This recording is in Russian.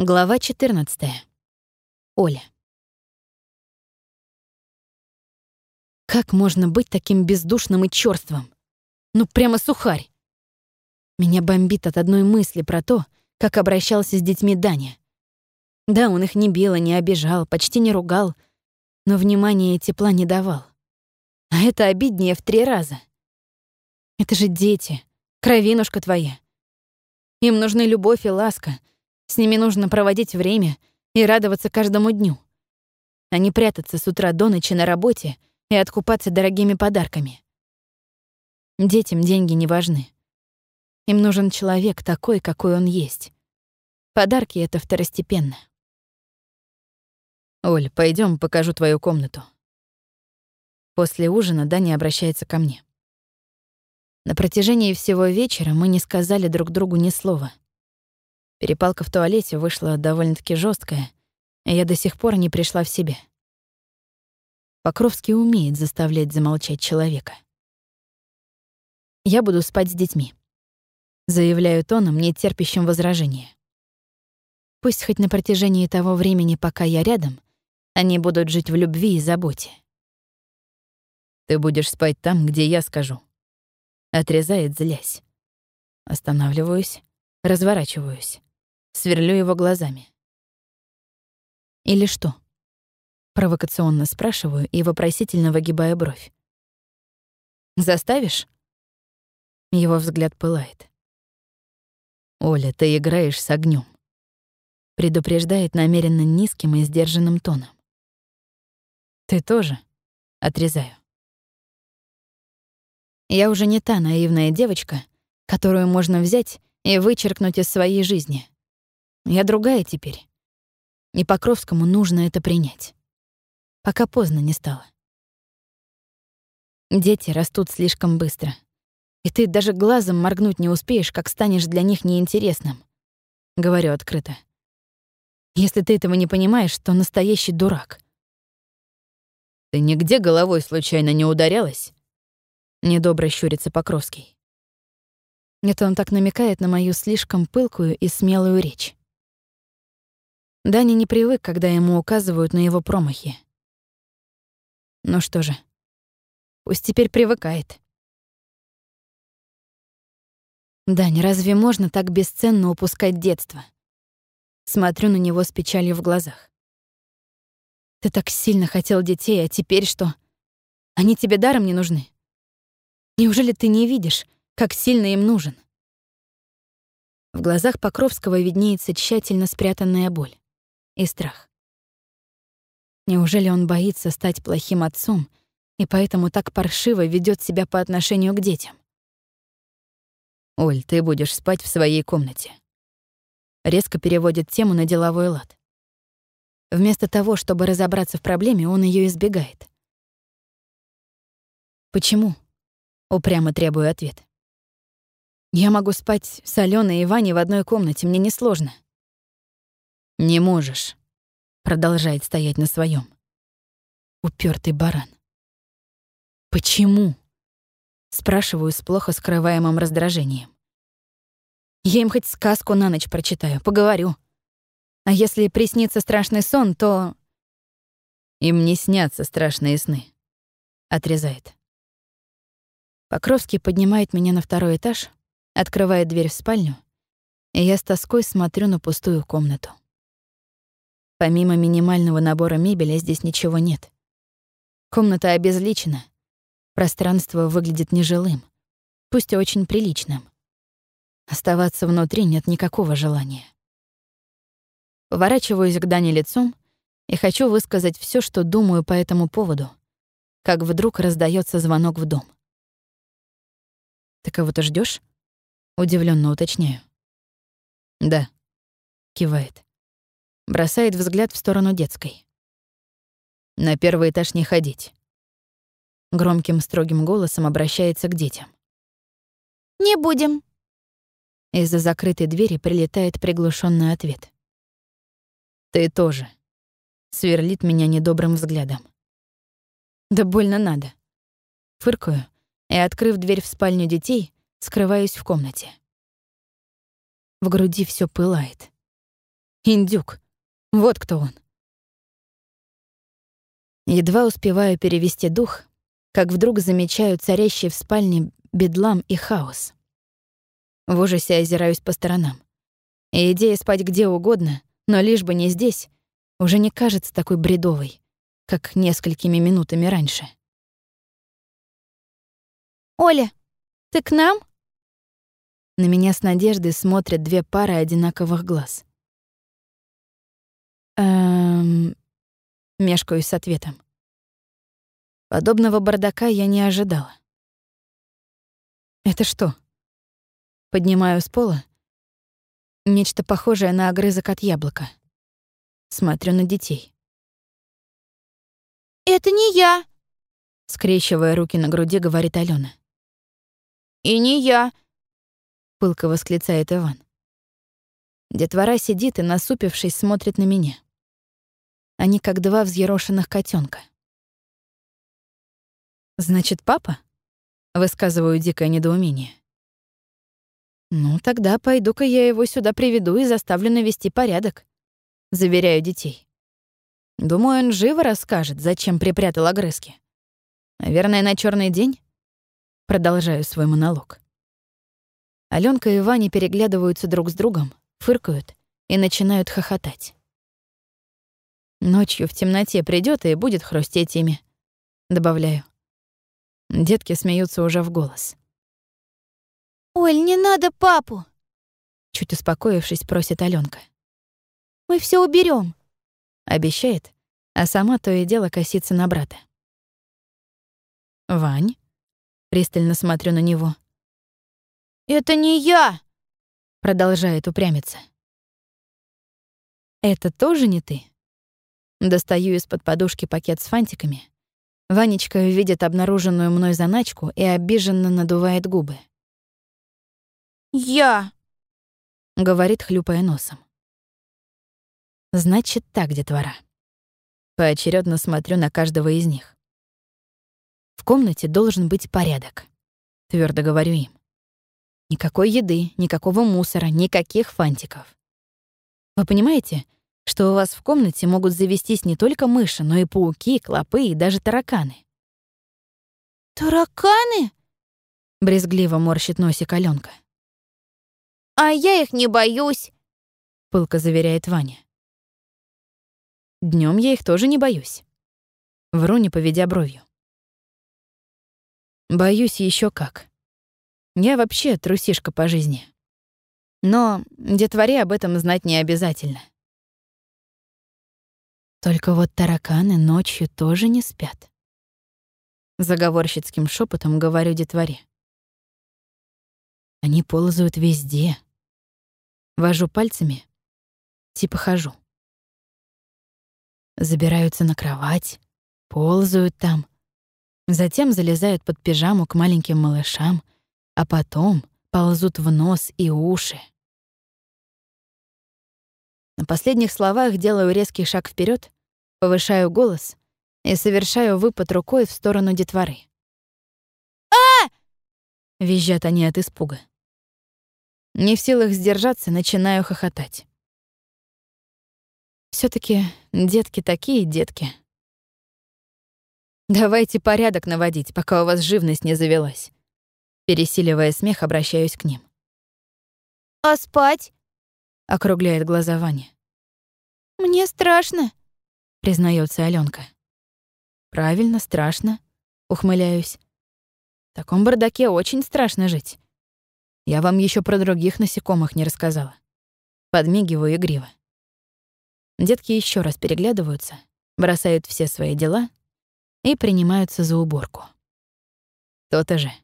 Глава 14. Оля. Как можно быть таким бездушным и чёрствым? Ну, прямо сухарь. Меня бомбит от одной мысли про то, как обращался с детьми Даня. Да, он их не бил, не обижал, почти не ругал, но внимания и тепла не давал. А это обиднее в 3 раза. Это же дети, кровинушка твоя. Им нужны любовь и ласка. С ними нужно проводить время и радоваться каждому дню, а не прятаться с утра до ночи на работе и откупаться дорогими подарками. Детям деньги не важны. Им нужен человек такой, какой он есть. Подарки — это второстепенно. «Оль, пойдём, покажу твою комнату». После ужина Даня обращается ко мне. На протяжении всего вечера мы не сказали друг другу ни слова. Перепалка в туалете вышла довольно-таки жёсткая, и я до сих пор не пришла в себя. Покровский умеет заставлять замолчать человека. «Я буду спать с детьми», — заявляю тоном, не терпящим возражения. Пусть хоть на протяжении того времени, пока я рядом, они будут жить в любви и заботе. «Ты будешь спать там, где я скажу», — отрезает, злясь. Останавливаюсь, разворачиваюсь, сверлю его глазами. «Или что?» — провокационно спрашиваю и вопросительно выгибаю бровь. «Заставишь?» Его взгляд пылает. «Оля, ты играешь с огнём», — предупреждает намеренно низким и сдержанным тоном. «Ты тоже?» — отрезаю. Я уже не та наивная девочка, которую можно взять и вычеркнуть из своей жизни. Я другая теперь. И Покровскому нужно это принять. Пока поздно не стало. Дети растут слишком быстро. И ты даже глазом моргнуть не успеешь, как станешь для них неинтересным. Говорю открыто. Если ты этого не понимаешь, то настоящий дурак. «Ты нигде головой случайно не ударялась?» Недобро щурится Покровский. Это он так намекает на мою слишком пылкую и смелую речь. Даня не привык, когда ему указывают на его промахи. Ну что же, пусть теперь привыкает. Дань, разве можно так бесценно упускать детство? Смотрю на него с печалью в глазах. Ты так сильно хотел детей, а теперь что? Они тебе даром не нужны? Неужели ты не видишь, как сильно им нужен? В глазах Покровского виднеется тщательно спрятанная боль и страх. Неужели он боится стать плохим отцом и поэтому так паршиво ведёт себя по отношению к детям? «Оль, ты будешь спать в своей комнате». Резко переводит тему на деловой лад. Вместо того, чтобы разобраться в проблеме, он её избегает. «Почему?» — упрямо требую ответ. «Я могу спать с Алёной и Ваней в одной комнате, мне несложно». «Не можешь», — продолжает стоять на своём. Упертый баран. «Почему?» — спрашиваю с плохо скрываемым раздражением. «Я им хоть сказку на ночь прочитаю, поговорю. А если приснится страшный сон, то...» «Им не снятся страшные сны», — отрезает. Покровский поднимает меня на 2-й этаж, открывает дверь в спальню, и я с тоской смотрю на пустую комнату. Помимо минимального набора мебели здесь ничего нет. Комната обезличена, пространство выглядит нежилым, пусть и очень приличным. Оставаться внутри нет никакого желания. Поворачиваюсь к Дане лицом и хочу высказать всё, что думаю по этому поводу, как вдруг раздаётся звонок в дом. «Ты кого-то ждёшь?» — удивлённо уточняю. «Да», — кивает. Бросает взгляд в сторону детской. «На 1-й этаж не ходить». Громким строгим голосом обращается к детям. «Не будем». Из-за закрытой двери прилетает приглушённый ответ. «Ты тоже», — сверлит меня недобрым взглядом. «Да больно надо». Фыркаю и, открыв дверь в спальню детей, скрываюсь в комнате. В груди всё пылает. Индюк. Вот кто он. Едва успеваю перевести дух, как вдруг замечаю царящий в спальне бедлам и хаос. В ужасе озираюсь по сторонам. И идея спать где угодно, но лишь бы не здесь, уже не кажется такой бредовой, как несколькими минутами раньше. «Оля, ты к нам?» На меня с надеждой смотрят две пары одинаковых глаз. Мешкаюсь с ответом. Подобного бардака я не ожидала. «Это что?» Поднимаю с пола нечто похожее на огрызок от яблока. Смотрю на детей. «Это не я!» Скрещивая руки на груди, говорит Алена. «И не я!» Пылко восклицает Иван. Детвора сидит и, насупившись, смотрит на меня. Они как два взъерошенных котенка. «Значит, папа?» — высказываю дикое недоумение. «Ну, тогда пойду-ка я его сюда приведу и заставлю навести порядок», — заверяю детей. Думаю, он живо расскажет, зачем припрятал огрызки. Наверное, на черный день? Продолжаю свой монолог. Алёнка и Ваня переглядываются друг с другом, фыркают и начинают хохотать. Ночью в темноте придёт и будет хрустеть ими, добавляю. Детки смеются уже в голос. «Оль, не надо папу!» Чуть успокоившись, просит Алёнка. «Мы все уберем. Обещает, а сама то и дело косится на брата. «Вань?» Пристально смотрю на него. «Это не я!» Продолжает упрямиться. «Это тоже не ты?» Достаю из-под подушки пакет с фантиками. Ванечка видит обнаруженную мной заначку и обиженно надувает губы. «Я!» — говорит, хлюпая носом. Значит так, детвора. Поочередно смотрю на каждого из них. В комнате должен быть порядок. Твердо говорю им. Никакой еды, никакого мусора, никаких фантиков. Вы понимаете, что у вас в комнате могут завестись не только мыши, но и пауки, клопы и даже тараканы? «Тараканы?» — брезгливо морщит носик Алёнка. «А я их не боюсь!» — пылко заверяет Ваня. Днём я их тоже не боюсь. Вру, не поведя бровью. Боюсь ещё как. Я вообще трусишка по жизни. Но детворе об этом знать не обязательно. Только вот тараканы ночью тоже не спят. Заговорщицким шепотом говорю детворе. Они ползают везде. Вожу пальцами, типа хожу. Забираются на кровать, ползают там. Затем залезают под пижаму к маленьким малышам, а потом ползут в нос и уши. На последних словах делаю резкий шаг вперед, повышаю голос и совершаю выпад рукой в сторону детворы. «А!» — визжат они от испуга. Не в силах сдержаться, начинаю хохотать. Всё-таки детки такие детки. Давайте порядок наводить, пока у вас живность не завелась. Пересиливая смех, обращаюсь к ним. «А спать?» — округляет глаза Ваня. «Мне страшно», — признается Алёнка. «Правильно, страшно», — ухмыляюсь. В таком бардаке очень страшно жить. Я вам ещё про других насекомых не рассказала. Подмигиваю игриво. Детки ещё раз переглядываются, бросают все свои дела и принимаются за уборку. То-то же.